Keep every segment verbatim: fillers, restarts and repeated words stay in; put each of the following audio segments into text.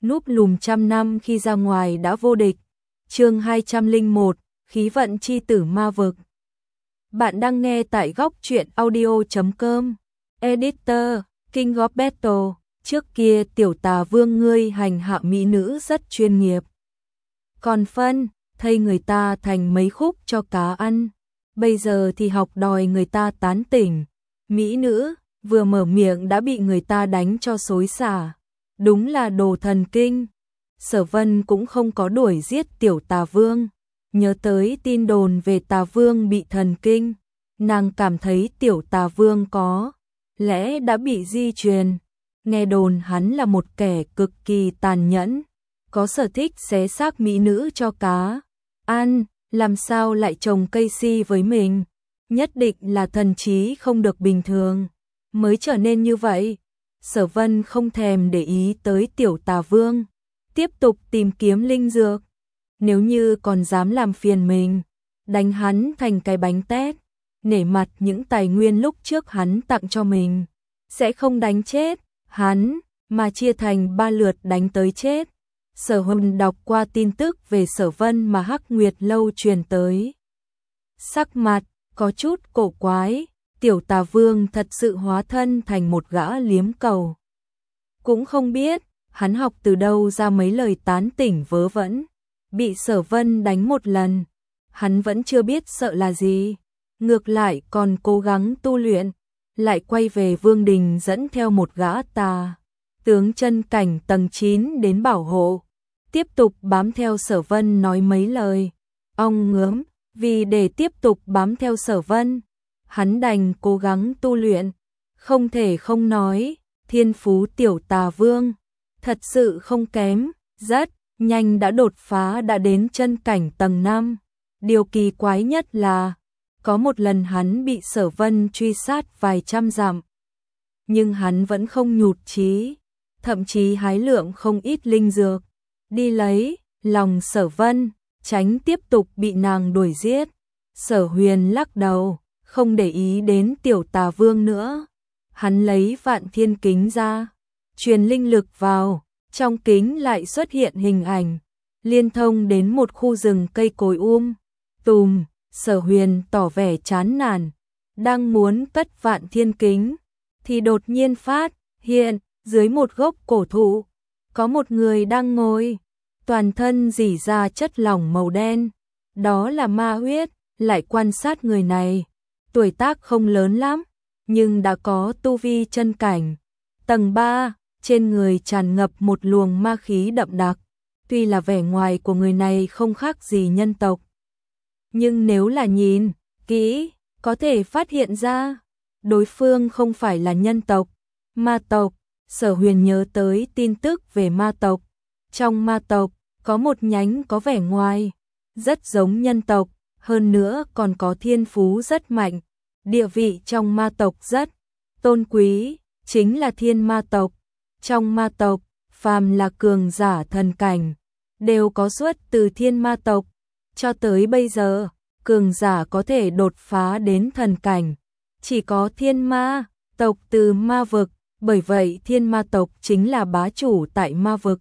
núp lùm trăm năm khi ra ngoài đã vô địch. Chương hai trăm lẻ một, khí vận chi tử ma vực. Bạn đang nghe tại góc truyện audio chấm com. Editor, King of Battle. Trước kia tiểu tà vương ngươi hành hạ mỹ nữ rất chuyên nghiệp. Còn phân, thay người ta thành mấy khúc cho cá ăn. Bây giờ thì học đòi người ta tán tỉnh. Mỹ nữ, vừa mở miệng đã bị người ta đánh cho xối xả. Đúng là đồ thần kinh. Sở Vân cũng không có đuổi giết tiểu tà vương. Nhớ tới tin đồn về tà vương bị thần kinh. Nàng cảm thấy tiểu tà vương có lẽ đã bị di truyền. Nghe đồn hắn là một kẻ cực kỳ tàn nhẫn, có sở thích xé xác mỹ nữ cho cá ăn, làm sao lại trồng cây si với mình. Nhất định là thần trí không được bình thường, mới trở nên như vậy. Sở Vân không thèm để ý tới tiểu tà vương, tiếp tục tìm kiếm linh dược. Nếu như còn dám làm phiền mình, đánh hắn thành cái bánh tét. Nể mặt những tài nguyên lúc trước hắn tặng cho mình, sẽ không đánh chết hắn, mà chia thành ba lượt đánh tới chết. Sở Huân đọc qua tin tức về Sở Vân mà Hắc Nguyệt Lâu truyền tới. Sắc mặt có chút cổ quái, tiểu tà vương thật sự hóa thân thành một gã liếm cầu. Cũng không biết, hắn học từ đâu ra mấy lời tán tỉnh vớ vẩn. Bị Sở Vân đánh một lần, hắn vẫn chưa biết sợ là gì. Ngược lại còn cố gắng tu luyện, lại quay về Vương Đình dẫn theo một gã tà tướng chân cảnh tầng chín đến bảo hộ, tiếp tục bám theo Sở Vân nói mấy lời ong ngớm. Vì để tiếp tục bám theo Sở Vân, hắn đành cố gắng tu luyện. Không thể không nói, thiên phú tiểu tà vương thật sự không kém, rất nhanh đã đột phá đã đến chân cảnh tầng năm. Điều kỳ quái nhất là có một lần hắn bị Sở Vân truy sát vài trăm dặm, nhưng hắn vẫn không nhụt chí, thậm chí hái lượng không ít linh dược, đi lấy lòng Sở Vân, tránh tiếp tục bị nàng đuổi giết. Sở Huyền lắc đầu, không để ý đến tiểu tà vương nữa. Hắn lấy Vạn Thiên Kính ra, truyền linh lực vào, trong kính lại xuất hiện hình ảnh, liên thông đến một khu rừng cây cối um tùm. Sở Huyền tỏ vẻ chán nản, đang muốn cất Vạn Thiên Kính, thì đột nhiên phát hiện, dưới một gốc cổ thụ, có một người đang ngồi, toàn thân rỉ ra chất lỏng màu đen, đó là ma huyết. Lại quan sát người này, tuổi tác không lớn lắm, nhưng đã có tu vi chân cảnh tầng ba, trên người tràn ngập một luồng ma khí đậm đặc. Tuy là vẻ ngoài của người này không khác gì nhân tộc, nhưng nếu là nhìn kỹ, có thể phát hiện ra đối phương không phải là nhân tộc, ma tộc. Sở Huyền nhớ tới tin tức về ma tộc. Trong ma tộc, có một nhánh có vẻ ngoài rất giống nhân tộc, hơn nữa còn có thiên phú rất mạnh, địa vị trong ma tộc rất tôn quý, chính là thiên ma tộc. Trong ma tộc, phàm là cường giả thần cảnh, đều có xuất từ thiên ma tộc. Cho tới bây giờ, cường giả có thể đột phá đến thần cảnh, chỉ có thiên ma tộc từ ma vực, bởi vậy thiên ma tộc chính là bá chủ tại ma vực.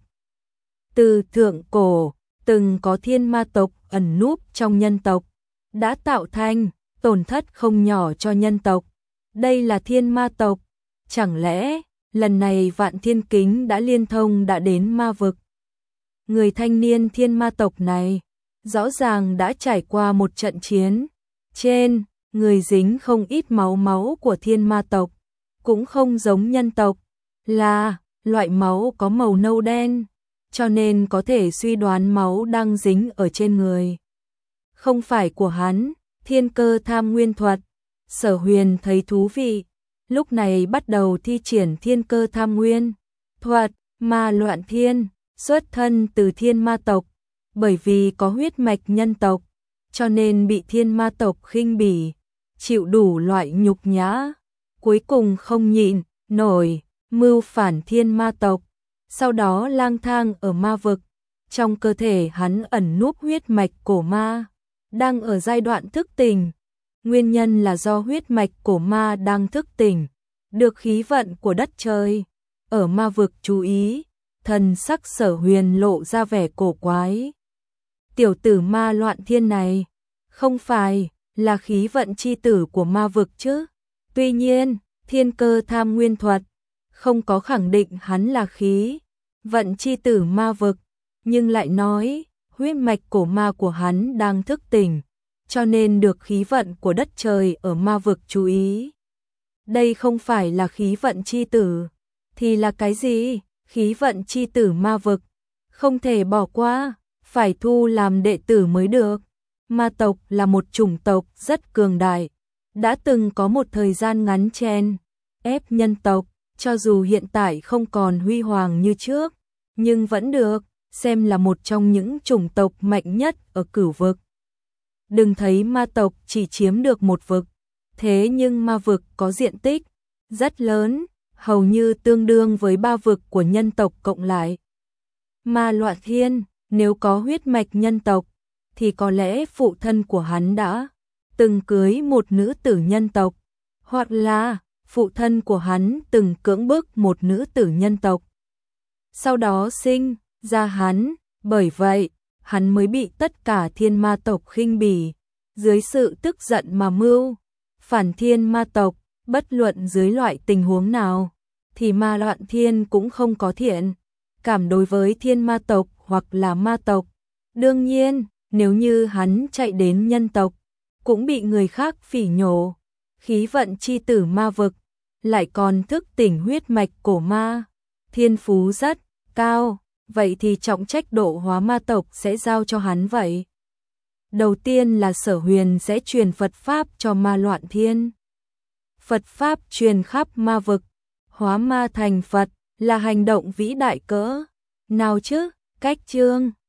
Từ thượng cổ, từng có thiên ma tộc ẩn núp trong nhân tộc, đã tạo thành tổn thất không nhỏ cho nhân tộc. Đây là thiên ma tộc, chẳng lẽ lần này Vạn Thiên Kính đã liên thông đã đến ma vực? Người thanh niên thiên ma tộc này rõ ràng đã trải qua một trận chiến, trên người dính không ít máu máu của thiên ma tộc, cũng không giống nhân tộc, là loại máu có màu nâu đen, cho nên có thể suy đoán máu đang dính ở trên người không phải của hắn. Thiên cơ tham nguyên thuật. Sở Huyền thấy thú vị, lúc này bắt đầu thi triển thiên cơ tham nguyên thuật. Ma loạn thiên, xuất thân từ thiên ma tộc, bởi vì có huyết mạch nhân tộc, cho nên bị thiên ma tộc khinh bỉ, chịu đủ loại nhục nhã, cuối cùng không nhịn nổi, mưu phản thiên ma tộc, sau đó lang thang ở ma vực. Trong cơ thể hắn ẩn núp huyết mạch cổ ma, đang ở giai đoạn thức tỉnh. Nguyên nhân là do huyết mạch cổ ma đang thức tỉnh, được khí vận của đất trời ở ma vực chú ý, thần sắc Sở Huyền lộ ra vẻ cổ quái. Tiểu tử ma loạn thiên này, không phải là khí vận chi tử của ma vực chứ? Tuy nhiên, thiên cơ tham nguyên thuật không có khẳng định hắn là khí vận chi tử ma vực, nhưng lại nói huyết mạch cổ ma của hắn đang thức tỉnh, cho nên được khí vận của đất trời ở ma vực chú ý. Đây không phải là khí vận chi tử, thì là cái gì? Khí vận chi tử ma vực, không thể bỏ qua, phải thu làm đệ tử mới được. Ma tộc là một chủng tộc rất cường đại, đã từng có một thời gian ngắn chen ép nhân tộc, cho dù hiện tại không còn huy hoàng như trước, nhưng vẫn được xem là một trong những chủng tộc mạnh nhất ở cửu vực. Đừng thấy ma tộc chỉ chiếm được một vực, thế nhưng ma vực có diện tích rất lớn, hầu như tương đương với ba vực của nhân tộc cộng lại. Ma loạn thiên, nếu có huyết mạch nhân tộc, thì có lẽ phụ thân của hắn đã từng cưới một nữ tử nhân tộc, hoặc là phụ thân của hắn từng cưỡng bức một nữ tử nhân tộc. Sau đó sinh ra hắn, bởi vậy, hắn mới bị tất cả thiên ma tộc khinh bỉ, dưới sự tức giận mà mưu phản thiên ma tộc, bất luận dưới loại tình huống nào, thì ma loạn thiên cũng không có thiện cảm đối với thiên ma tộc hoặc là ma tộc. Đương nhiên, nếu như hắn chạy đến nhân tộc, cũng bị người khác phỉ nhổ. Khí vận chi tử ma vực, lại còn thức tỉnh huyết mạch cổ ma, thiên phú rất cao, vậy thì trọng trách độ hóa ma tộc sẽ giao cho hắn vậy. Đầu tiên là Sở Huyền sẽ truyền Phật Pháp cho ma loạn thiên. Phật Pháp truyền khắp ma vực, hóa ma thành Phật là hành động vĩ đại cỡ nào chứ? Cách chương